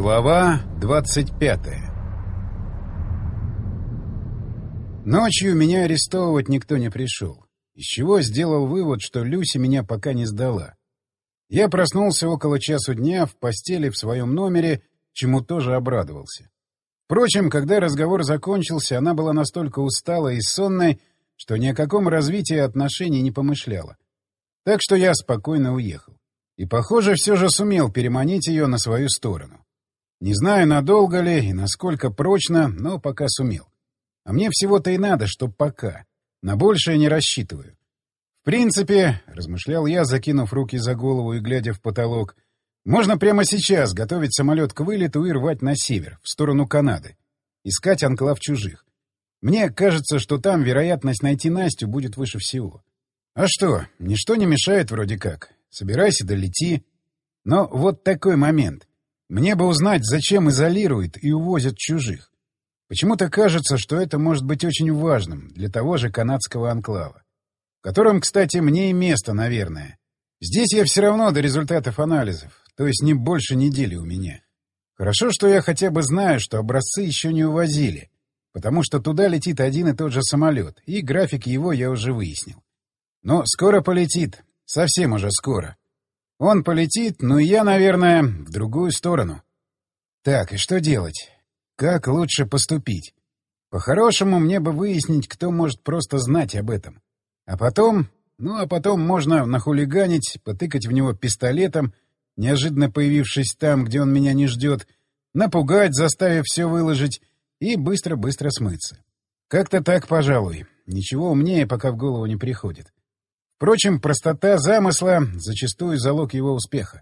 Глава 25. Ночью меня арестовывать никто не пришел, из чего сделал вывод, что Люся меня пока не сдала. Я проснулся около часу дня в постели в своем номере, чему тоже обрадовался. Впрочем, когда разговор закончился, она была настолько усталой и сонной, что ни о каком развитии отношений не помышляла. Так что я спокойно уехал. И, похоже, все же сумел переманить ее на свою сторону. Не знаю, надолго ли и насколько прочно, но пока сумел. А мне всего-то и надо, чтоб пока. На большее не рассчитываю. В принципе, размышлял я, закинув руки за голову и глядя в потолок, можно прямо сейчас готовить самолет к вылету и рвать на север, в сторону Канады. Искать анклав чужих. Мне кажется, что там вероятность найти Настю будет выше всего. А что, ничто не мешает вроде как. Собирайся да лети. Но вот такой момент. Мне бы узнать, зачем изолируют и увозят чужих. Почему-то кажется, что это может быть очень важным для того же канадского анклава, в котором, кстати, мне и место, наверное. Здесь я все равно до результатов анализов, то есть не больше недели у меня. Хорошо, что я хотя бы знаю, что образцы еще не увозили, потому что туда летит один и тот же самолет, и график его я уже выяснил. Но скоро полетит, совсем уже скоро. Он полетит, ну и я, наверное, в другую сторону. Так, и что делать? Как лучше поступить? По-хорошему, мне бы выяснить, кто может просто знать об этом. А потом можно нахулиганить, потыкать в него пистолетом, неожиданно появившись там, где он меня не ждет, напугать, заставив все выложить, и быстро-быстро смыться. Как-то так, пожалуй. Ничего умнее пока в голову не приходит. Впрочем, простота замысла — зачастую залог его успеха.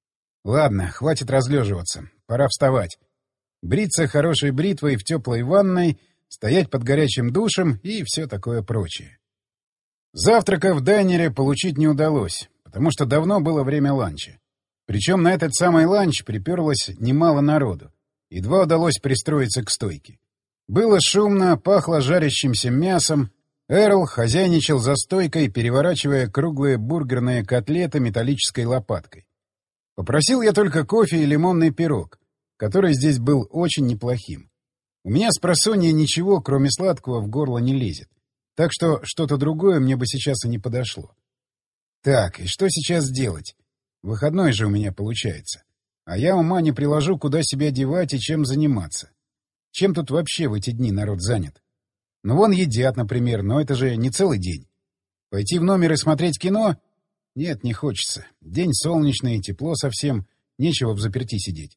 Ладно, хватит разлеживаться. Пора вставать. Бриться хорошей бритвой в теплой ванной, стоять под горячим душем и все такое прочее. Завтрака в дайнере получить не удалось, потому что давно было время ланча. Причем на этот самый ланч приперлось немало народу. Едва удалось пристроиться к стойке. Было шумно, пахло жарящимся мясом. Эрл хозяйничал за стойкой, переворачивая круглые бургерные котлеты металлической лопаткой. Попросил я только кофе и лимонный пирог, который здесь был очень неплохим. У меня спросонья ничего, кроме сладкого, в горло не лезет. Так что что-то другое мне бы сейчас и не подошло. Так, и что сейчас делать? Выходной же у меня получается. А я ума не приложу, куда себя девать и чем заниматься. Чем тут вообще в эти дни народ занят? Ну, вон едят, например, но это же не целый день. Пойти в номер и смотреть кино? Нет, не хочется. День солнечный, тепло совсем, нечего взаперти сидеть.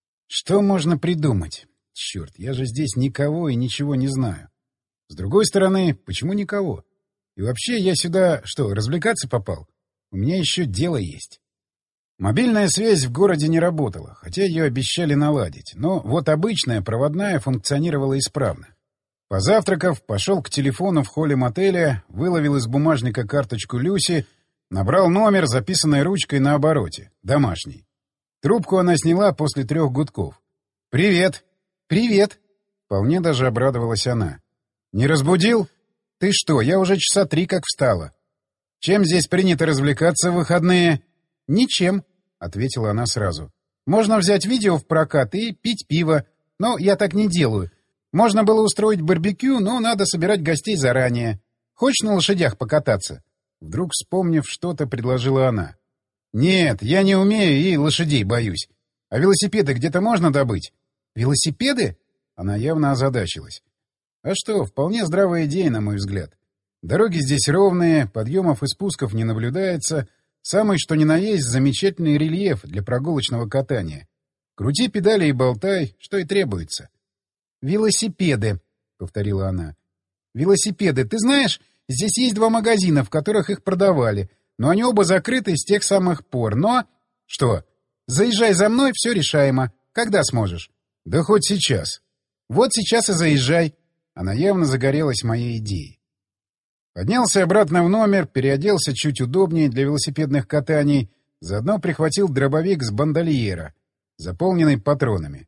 Что можно придумать? Черт, я же здесь никого и ничего не знаю. С другой стороны, почему никого? И вообще, я сюда, что, развлекаться попал? У меня еще дело есть. Мобильная связь в городе не работала, хотя ее обещали наладить, но вот обычная проводная функционировала исправно. Позавтракав, пошел к телефону в холле мотеля, выловил из бумажника карточку Люси, набрал номер, записанной ручкой на обороте, домашний. Трубку она сняла после 3 гудков. «Привет!» «Привет!» Вполне даже обрадовалась она. «Не разбудил? Ты что, я уже часа 3 как встала. Чем здесь принято развлекаться в выходные?» «Ничем», — ответила она сразу. «Можно взять видео в прокат и пить пиво, но я так не делаю. Можно было устроить барбекю, но надо собирать гостей заранее. Хочешь на лошадях покататься?» Вдруг, вспомнив что-то, предложила она. «Нет, я не умею и лошадей боюсь. А велосипеды где-то можно добыть?» «Велосипеды?» Она явно озадачилась. «А что, вполне здравая идея, на мой взгляд. Дороги здесь ровные, подъемов и спусков не наблюдается. Самый что ни на есть замечательный рельеф для прогулочного катания. Крути педали и болтай, что и требуется». «Велосипеды», — повторила она. «Велосипеды. Ты знаешь, здесь есть 2 магазина, в которых их продавали, но они оба закрыты с тех самых пор. Но...» «Что?» «Заезжай за мной, все решаемо. Когда сможешь?» «Да хоть сейчас». «Вот сейчас и заезжай». Она явно загорелась моей идеей. Поднялся обратно в номер, переоделся чуть удобнее для велосипедных катаний, заодно прихватил дробовик с бандольера, заполненный патронами.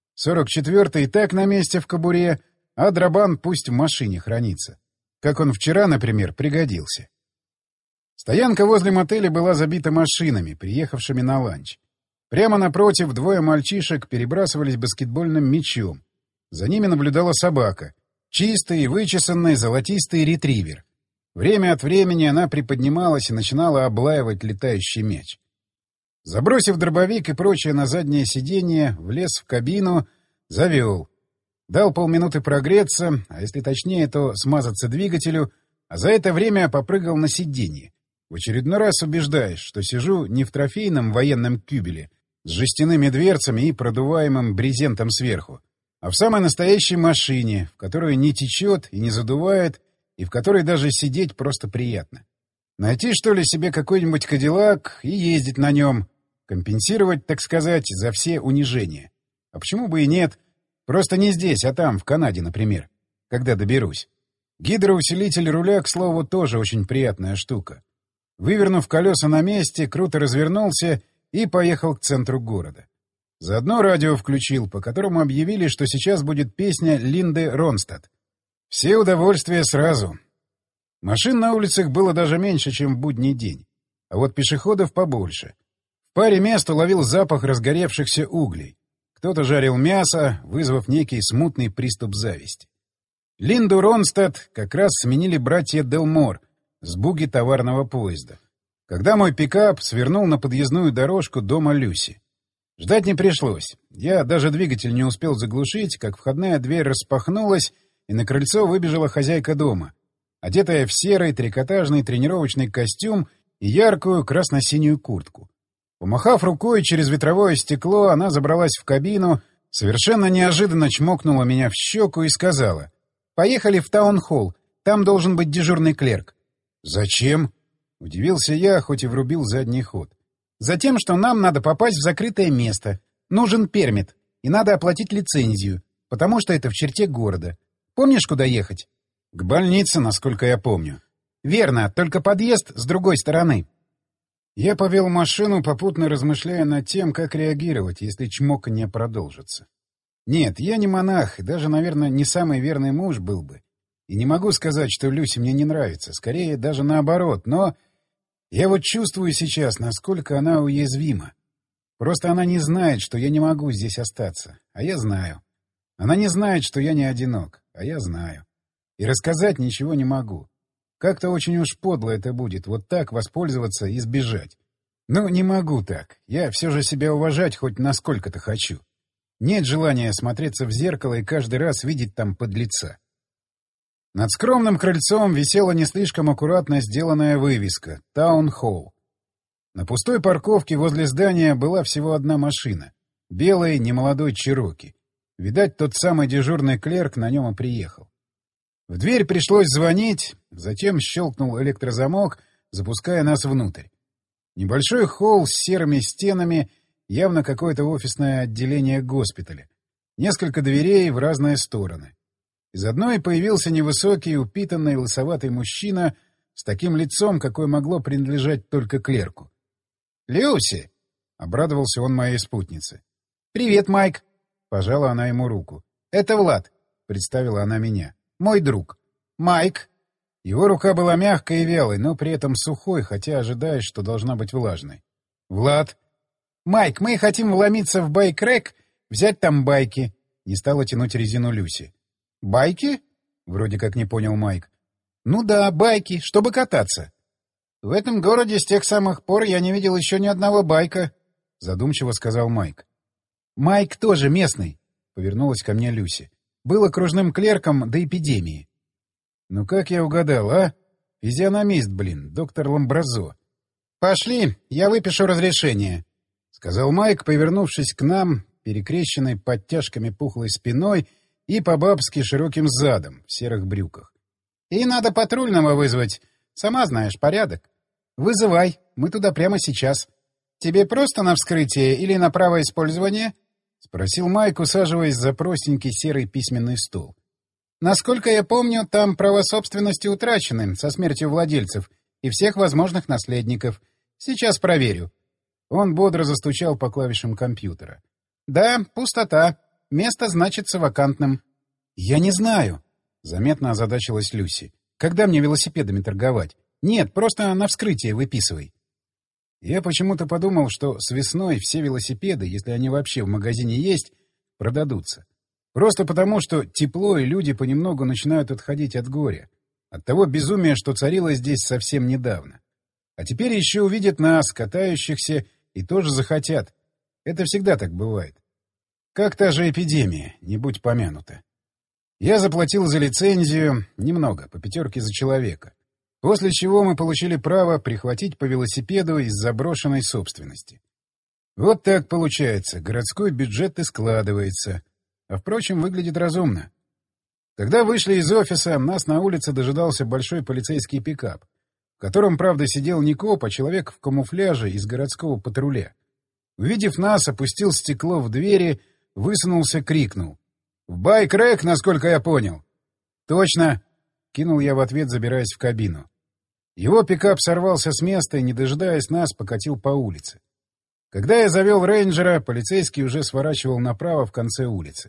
44-й и так на месте в кобуре, а дробан пусть в машине хранится. Как он вчера, например, пригодился. Стоянка возле мотеля была забита машинами, приехавшими на ланч. Прямо напротив двое мальчишек перебрасывались баскетбольным мячом. За ними наблюдала собака. Чистый и вычесанный золотистый ретривер. Время от времени она приподнималась и начинала облаивать летающий мяч. Забросив дробовик и прочее на заднее сиденье, влез в кабину, завел. Дал полминуты прогреться, а если точнее, то смазаться двигателю, а за это время попрыгал на сиденье. В очередной раз убеждаясь, что сижу не в трофейном военном кюбеле с жестяными дверцами и продуваемым брезентом сверху, а в самой настоящей машине, в которой не течет и не задувает, и в которой даже сидеть просто приятно. Найти, что ли, себе какой-нибудь кадиллак и ездить на нем, компенсировать, так сказать, за все унижения. А почему бы и нет? Просто не здесь, а там, в Канаде, например, когда доберусь. Гидроусилитель руля, к слову, тоже очень приятная штука. Вывернув колеса на месте, круто развернулся и поехал к центру города. Заодно радио включил, по которому объявили, что сейчас будет песня Линды Ронстадт. Все удовольствия сразу. Машин на улицах было даже меньше, чем в будний день. А вот пешеходов побольше. В паре мест уловил запах разгоревшихся углей. Кто-то жарил мясо, вызвав некий смутный приступ зависти. Линду Ронстадт как раз сменили братья Делмор с буги товарного поезда, когда мой пикап свернул на подъездную дорожку дома Люси. Ждать не пришлось. Я даже двигатель не успел заглушить, как входная дверь распахнулась, и на крыльцо выбежала хозяйка дома, одетая в серый трикотажный тренировочный костюм и яркую красно-синюю куртку. Помахав рукой через ветровое стекло, она забралась в кабину, совершенно неожиданно чмокнула меня в щеку и сказала: «Поехали в таун-холл, там должен быть дежурный клерк». «Зачем?» — удивился я, хоть и врубил задний ход. «Затем, что нам надо попасть в закрытое место. Нужен пермит, и надо оплатить лицензию, потому что это в черте города. Помнишь, куда ехать?» «К больнице, насколько я помню». «Верно, только подъезд с другой стороны». Я повел машину, попутно размышляя над тем, как реагировать, если чмоканье продолжится. Нет, я не монах, и даже, наверное, не самый верный муж был бы. И не могу сказать, что Люси мне не нравится, скорее даже наоборот, но я вот чувствую сейчас, насколько она уязвима. Просто она не знает, что я не могу здесь остаться, а я знаю. Она не знает, что я не одинок, а я знаю. И рассказать ничего не могу. Как-то очень уж подло это будет, вот так воспользоваться и сбежать. Ну, не могу так. Я все же себя уважать хоть насколько-то хочу. Нет желания смотреться в зеркало и каждый раз видеть там подлеца. Над скромным крыльцом висела не слишком аккуратно сделанная вывеска «Таун-холл». На пустой парковке возле здания была всего одна машина — белый немолодой Чироки. Видать, тот самый дежурный клерк на нем и приехал. В дверь пришлось звонить, затем щелкнул электрозамок, запуская нас внутрь. Небольшой холл с серыми стенами, явно какое-то офисное отделение госпиталя. Несколько дверей в разные стороны. Из одной появился невысокий, упитанный, лысоватый мужчина с таким лицом, какое могло принадлежать только клерку. «Люси!» — обрадовался он моей спутнице. «Привет, Майк!» — пожала она ему руку. «Это Влад!» — представила она меня. «Мой друг. Майк». Его рука была мягкой и вялой, но при этом сухой, хотя ожидаешь, что должна быть влажной. «Влад». «Майк, мы хотим вломиться в байк-рэк, взять там байки». Не стала тянуть резину Люси. «Байки?» — вроде как не понял Майк. «Ну да, байки, чтобы кататься». «В этом городе с тех самых пор я не видел еще ни одного байка», — задумчиво сказал Майк. «Майк тоже местный», — повернулась ко мне Люси. «Был окружным клерком до эпидемии». «Ну как я угадал, а? Физиономист, блин, доктор Ламбразо». «Пошли, я выпишу разрешение», — сказал Майк, повернувшись к нам, перекрещенной подтяжками пухлой спиной и по-бабски широким задом в серых брюках. «И надо патрульного вызвать. Сама знаешь, порядок. Вызывай, мы туда прямо сейчас. Тебе просто на вскрытие или на право использования?» — спросил Майк, усаживаясь за простенький серый письменный стол. «Насколько я помню, там права собственности утрачены со смертью владельцев и всех возможных наследников. Сейчас проверю». Он бодро застучал по клавишам компьютера. «Да, пустота. Место значится вакантным». «Я не знаю», — заметно озадачилась Люси. «Когда мне велосипедами торговать? Нет, просто на вскрытие выписывай». Я почему-то подумал, что с весной все велосипеды, если они вообще в магазине есть, продадутся. Просто потому, что тепло и люди понемногу начинают отходить от горя. От того безумия, что царило здесь совсем недавно. А теперь еще увидят нас, катающихся, и тоже захотят. Это всегда так бывает. Как та же эпидемия, не будь помянута. Я заплатил за лицензию немного, по 5 за человека. После чего мы получили право прихватить по велосипеду из заброшенной собственности. Вот так получается, городской бюджет и складывается. А впрочем, выглядит разумно. Когда вышли из офиса, нас на улице дожидался большой полицейский пикап, в котором, правда, сидел не коп, а человек в камуфляже из городского патруля. Увидев нас, опустил стекло в двери, высунулся, крикнул: «В байк-рэк, насколько я понял!» «Точно!» — кинул я в ответ, забираясь в кабину. Его пикап сорвался с места и, не дожидаясь нас, покатил по улице. Когда я завел рейнджера, полицейский уже сворачивал направо в конце улицы.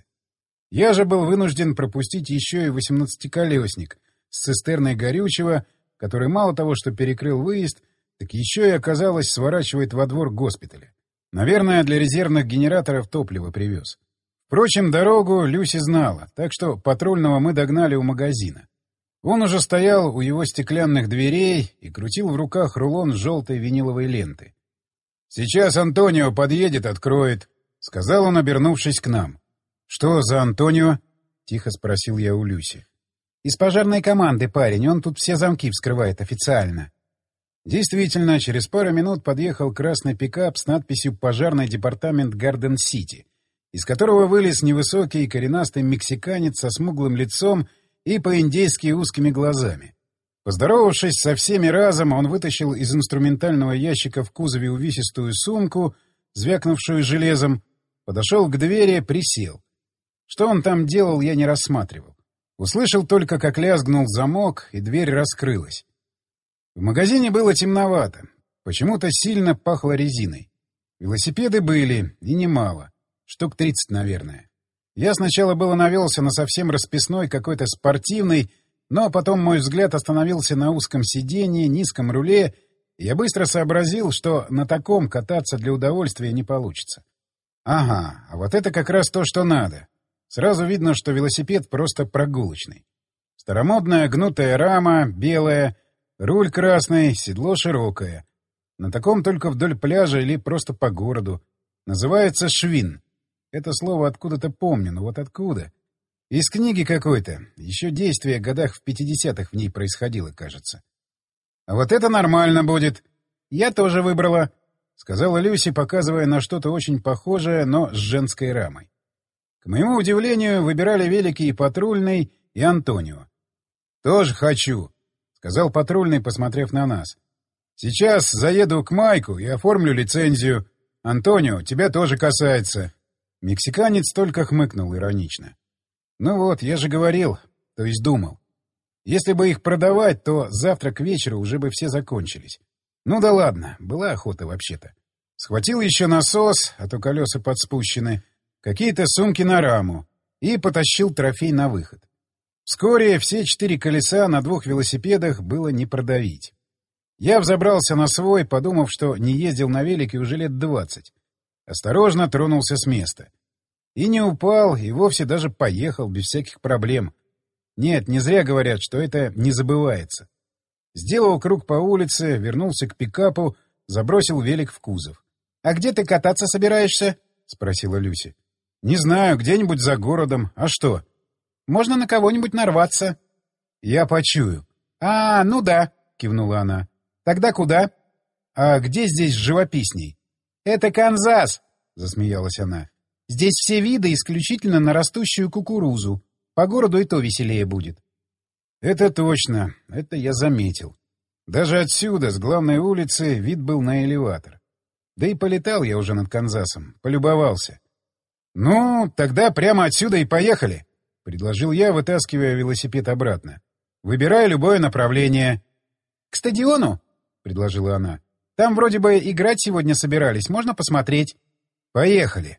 Я же был вынужден пропустить еще и 18-колесник с цистерной горючего, который мало того, что перекрыл выезд, так еще и, оказалось, сворачивает во двор госпиталя. Наверное, для резервных генераторов топливо привез. Впрочем, дорогу Люси знала, так что патрульного мы догнали у магазина. Он уже стоял у его стеклянных дверей и крутил в руках рулон желтой виниловой ленты. «Сейчас Антонио подъедет, откроет», — сказал он, обернувшись к нам. «Что за Антонио?» — тихо спросил я у Люси. «Из пожарной команды, парень, он тут все замки вскрывает официально». Действительно, через пару минут подъехал красный пикап с надписью «Пожарный департамент Гарден-Сити», из которого вылез невысокий коренастый мексиканец со смуглым лицом и по-индейски узкими глазами. Поздоровавшись со всеми разом, он вытащил из инструментального ящика в кузове увесистую сумку, звякнувшую железом, подошел к двери, присел. Что он там делал, я не рассматривал. Услышал только, как лязгнул замок, и дверь раскрылась. В магазине было темновато. Почему-то сильно пахло резиной. Велосипеды были, и немало. Штук 30, наверное. Я сначала было навелся на совсем расписной какой-то спортивный, но потом мой взгляд остановился на узком сиденье, низком руле, и я быстро сообразил, что на таком кататься для удовольствия не получится. Ага, а вот это как раз то, что надо. Сразу видно, что велосипед просто прогулочный. Старомодная гнутая рама, белая, руль красный, седло широкое. На таком только вдоль пляжа или просто по городу. Называется швин. Это слово откуда-то помню, но вот откуда? Из книги какой-то. Еще действие годах в 50-х в ней происходило, кажется. — А вот это нормально будет. — Я тоже выбрала, — сказала Люси, показывая на что-то очень похожее, но с женской рамой. К моему удивлению, выбирали велики и патрульный, и Антонио. — Тоже хочу, — сказал патрульный, посмотрев на нас. — Сейчас заеду к Майку и оформлю лицензию. Антонио, тебя тоже касается. Мексиканец только хмыкнул иронично. Ну вот, я же говорил, то есть думал. Если бы их продавать, то завтра к вечеру уже бы все закончились. Ну да ладно, была охота вообще-то. Схватил еще насос, а то колеса подспущены, какие-то сумки на раму и потащил трофей на выход. Вскоре все 4 колеса на 2 велосипедах было не продавить. Я взобрался на свой, подумав, что не ездил на велике уже лет 20. Осторожно тронулся с места. И не упал, и вовсе даже поехал без всяких проблем. Нет, не зря говорят, что это не забывается. Сделал круг по улице, вернулся к пикапу, забросил велик в кузов. — А где ты кататься собираешься? — спросила Люси. — Не знаю, где-нибудь за городом. А что? — Можно на кого-нибудь нарваться. — Я почую. — А, ну да, — кивнула она. — Тогда куда? — А где здесь живописней? — Это Канзас, — засмеялась она. — Здесь все виды исключительно на растущую кукурузу. По городу и то веселее будет. — Это точно, это я заметил. Даже отсюда, с главной улицы, вид был на элеватор. Да и полетал я уже над Канзасом, полюбовался. — Ну, тогда прямо отсюда и поехали, — предложил я, вытаскивая велосипед обратно. — Выбирай любое направление. — К стадиону, — предложила она. — Там вроде бы играть сегодня собирались, можно посмотреть. — Поехали.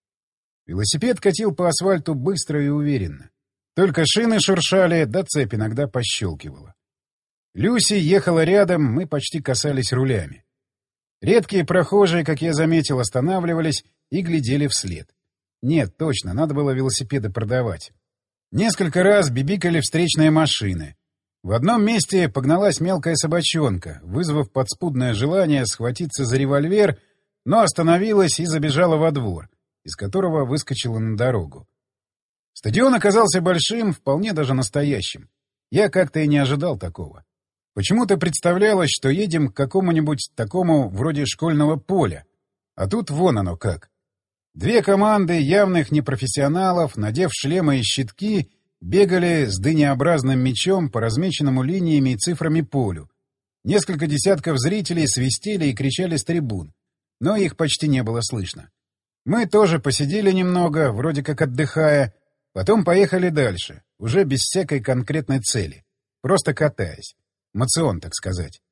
Велосипед катил по асфальту быстро и уверенно. Только шины шуршали, да цепь иногда пощелкивала. Люси ехала рядом, мы почти касались рулями. Редкие прохожие, как я заметил, останавливались и глядели вслед. Нет, точно, надо было велосипеды продавать. Несколько раз бибикали встречные машины. В одном месте погналась мелкая собачонка, вызвав подспудное желание схватиться за револьвер, но остановилась и забежала во двор, из которого выскочила на дорогу. Стадион оказался большим, вполне даже настоящим. Я как-то и не ожидал такого. Почему-то представлялось, что едем к какому-нибудь такому вроде школьного поля. А тут вон оно как. Две команды явных непрофессионалов, надев шлемы и щитки, бегали с дынеобразным мячом по размеченному линиями и цифрами полю. Несколько десятков зрителей свистели и кричали с трибун, но их почти не было слышно. Мы тоже посидели немного, вроде как отдыхая, потом поехали дальше, уже без всякой конкретной цели, просто катаясь. Моцион, так сказать.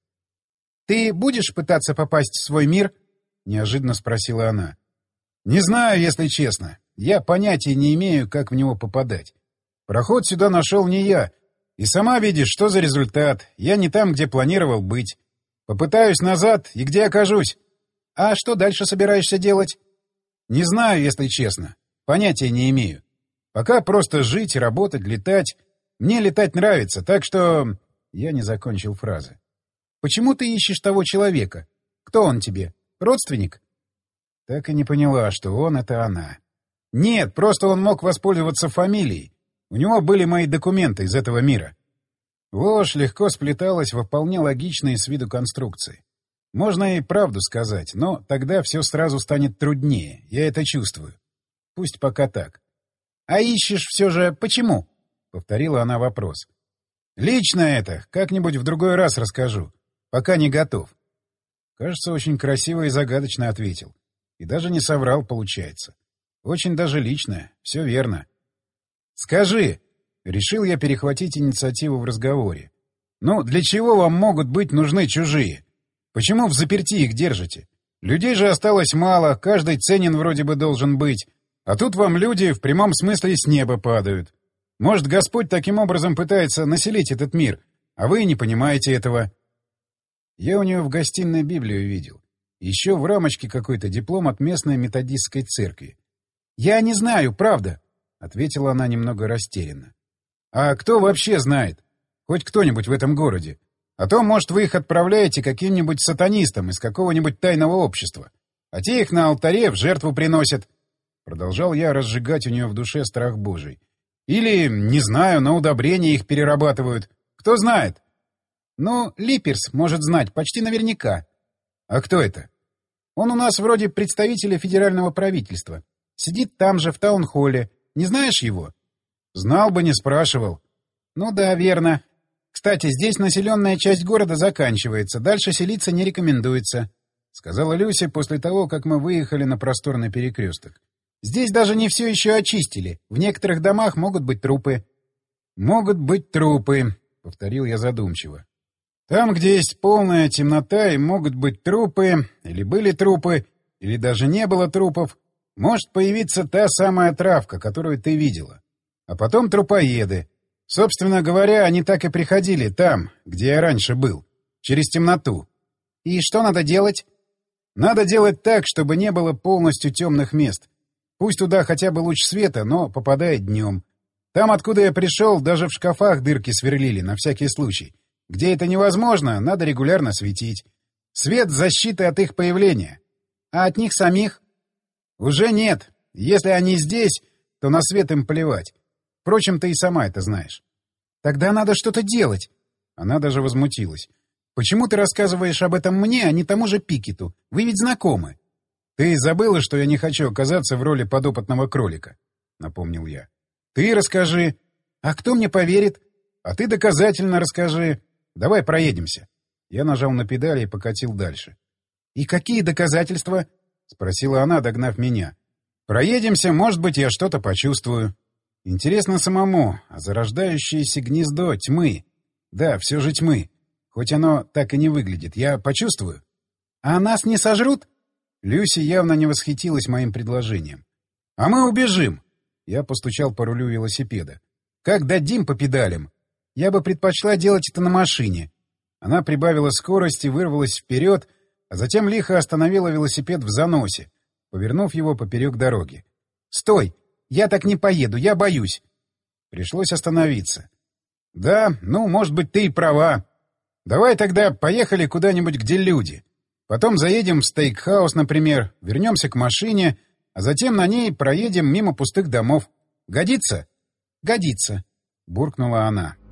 «Ты будешь пытаться попасть в свой мир?» — неожиданно спросила она. «Не знаю, если честно. Я понятия не имею, как в него попадать. Проход сюда нашел не я. И сама видишь, что за результат. Я не там, где планировал быть. Попытаюсь назад, и где окажусь. А что дальше собираешься делать?» «Не знаю, если честно. Понятия не имею. Пока просто жить, работать, летать. Мне летать нравится, так что...» Я не закончил фразы. «Почему ты ищешь того человека? Кто он тебе? Родственник?» Так и не поняла, что он — это она. «Нет, просто он мог воспользоваться фамилией. У него были мои документы из этого мира». Ложь легко сплеталась во вполне логичные с виду конструкции. Можно и правду сказать, но тогда все сразу станет труднее, я это чувствую. Пусть пока так. «А ищешь все же почему?» — повторила она вопрос. «Лично это как-нибудь в другой раз расскажу. Пока не готов». Кажется, очень красиво и загадочно ответил. И даже не соврал, получается. Очень даже личное. Все верно. «Скажи», — решил я перехватить инициативу в разговоре, «ну, для чего вам могут быть нужны чужие? Почему взаперти их держите? Людей же осталось мало, каждый ценен вроде бы должен быть. А тут вам люди в прямом смысле с неба падают. Может, Господь таким образом пытается населить этот мир, а вы не понимаете этого». Я у нее в гостиной Библию видел. Еще в рамочке какой-то диплом от местной методистской церкви. «Я не знаю, правда», — ответила она немного растерянно. «А кто вообще знает? Хоть кто-нибудь в этом городе? А то, может, вы их отправляете каким-нибудь сатанистам из какого-нибудь тайного общества, а те их на алтаре в жертву приносят». Продолжал я разжигать у нее в душе страх Божий. «Или, не знаю, на удобрения их перерабатывают. Кто знает?» «Ну, Липерс может знать, почти наверняка». «А кто это?» «Он у нас вроде представителя федерального правительства. Сидит там же, в таунхолле. Не знаешь его?» «Знал бы, не спрашивал». «Ну да, верно. Кстати, здесь населенная часть города заканчивается. Дальше селиться не рекомендуется», — сказала Люся после того, как мы выехали на просторный перекресток. «Здесь даже не все еще очистили. В некоторых домах могут быть трупы». «Могут быть трупы», — повторил я задумчиво. «Там, где есть полная темнота, и могут быть трупы, или были трупы, или даже не было трупов, может появиться та самая травка, которую ты видела. А потом трупоеды. Собственно говоря, они так и приходили там, где я раньше был, через темноту». «И что надо делать?» «Надо делать так, чтобы не было полностью темных мест. Пусть туда хотя бы луч света, но попадает днем. Там, откуда я пришел, даже в шкафах дырки сверлили, на всякий случай. Где это невозможно, надо регулярно светить. Свет — защиты от их появления. А от них самих? Уже нет. Если они здесь, то на свет им плевать. Впрочем, ты и сама это знаешь». «Тогда надо что-то делать». Она даже возмутилась. «Почему ты рассказываешь об этом мне, а не тому же Пикету? Вы ведь знакомы». «Ты забыла, что я не хочу оказаться в роли подопытного кролика», — напомнил я. «Ты расскажи». «А кто мне поверит?» «А ты доказательно расскажи. Давай проедемся». Я нажал на педали и покатил дальше. «И какие доказательства?» — спросила она, догнав меня. «Проедемся, может быть, я что-то почувствую». Интересно самому, а зарождающееся гнездо тьмы. Да, все же тьмы. Хоть оно так и не выглядит. Я почувствую. «А нас не сожрут?» Люси явно не восхитилась моим предложением. «А мы убежим!» Я постучал по рулю велосипеда. «Как дадим по педалям? Я бы предпочла делать это на машине». Она прибавила скорость и вырвалась вперед, а затем лихо остановила велосипед в заносе, повернув его поперек дороги. «Стой! Я так не поеду, я боюсь!» Пришлось остановиться. «Да, ну, может быть, ты и права. Давай тогда поехали куда-нибудь, где люди. Потом заедем в стейкхаус, например, вернемся к машине, а затем на ней проедем мимо пустых домов. Годится?» «Годится», — буркнула она.